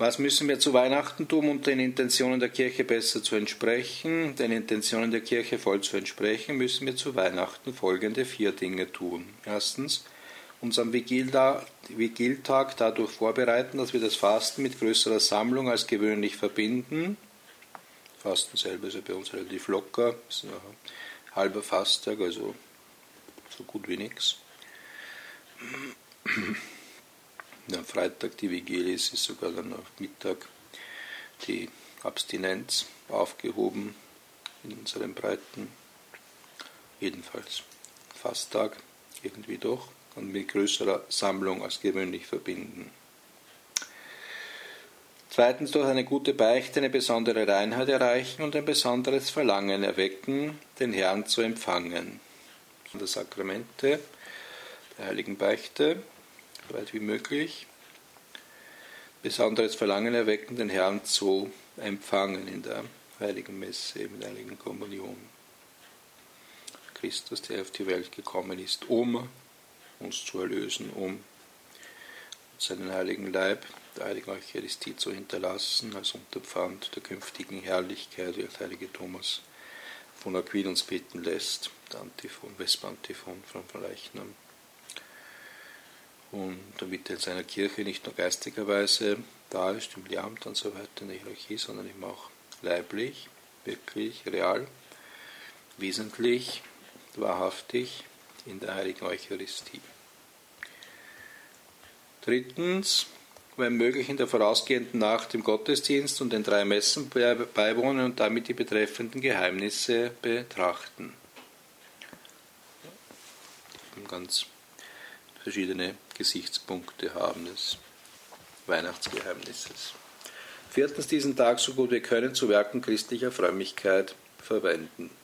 Was müssen wir zu Weihnachten tun, um den Intentionen der Kirche besser zu entsprechen? Den Intentionen der Kirche voll zu entsprechen, müssen wir zu Weihnachten folgende 4 Dinge tun. Erstens, uns am Vigiltag dadurch vorbereiten, dass wir das Fasten mit größerer Sammlung als gewöhnlich verbinden. Fasten selber ist ja bei uns relativ locker, ist ein halber Fasttag, also so gut wie nichts. Am Freitag die Vigilie ist sogar dann am Mittag die Abstinenz aufgehoben in unseren Breiten. Jedenfalls Fasttag irgendwie doch und mit größerer Sammlung als gewöhnlich verbinden. Zweitens, durch eine gute Beichte eine besondere Reinheit erreichen und ein besonderes Verlangen erwecken, den Herrn zu empfangen. Die Sakramente der Heiligen Beichte, so weit wie möglich, besonderes Verlangen erwecken, den Herrn zu empfangen in der Heiligen Messe, in der Heiligen Kommunion. Christus, der auf die Welt gekommen ist, um uns zu erlösen, um seinen heiligen Leib, der Heiligen Eucharistie zu hinterlassen, als Unterpfand der künftigen Herrlichkeit, wie der heilige Thomas von Aquin uns bitten lässt, der Antiphon, Vesper-Antiphon von Leichnam. Und damit er in seiner Kirche nicht nur geistigerweise da ist, im Lehramt und so weiter, in der Hierarchie, sondern eben auch leiblich, wirklich, real, wesentlich, wahrhaftig in der Heiligen Eucharistie. Drittens, wenn möglich in der vorausgehenden Nacht im Gottesdienst und den 3 Messen beiwohnen und damit die betreffenden Geheimnisse betrachten. Ganz verschiedene Gesichtspunkte haben des Weihnachtsgeheimnisses. Viertens, diesen Tag so gut wir können zu Werken christlicher Frömmigkeit verwenden.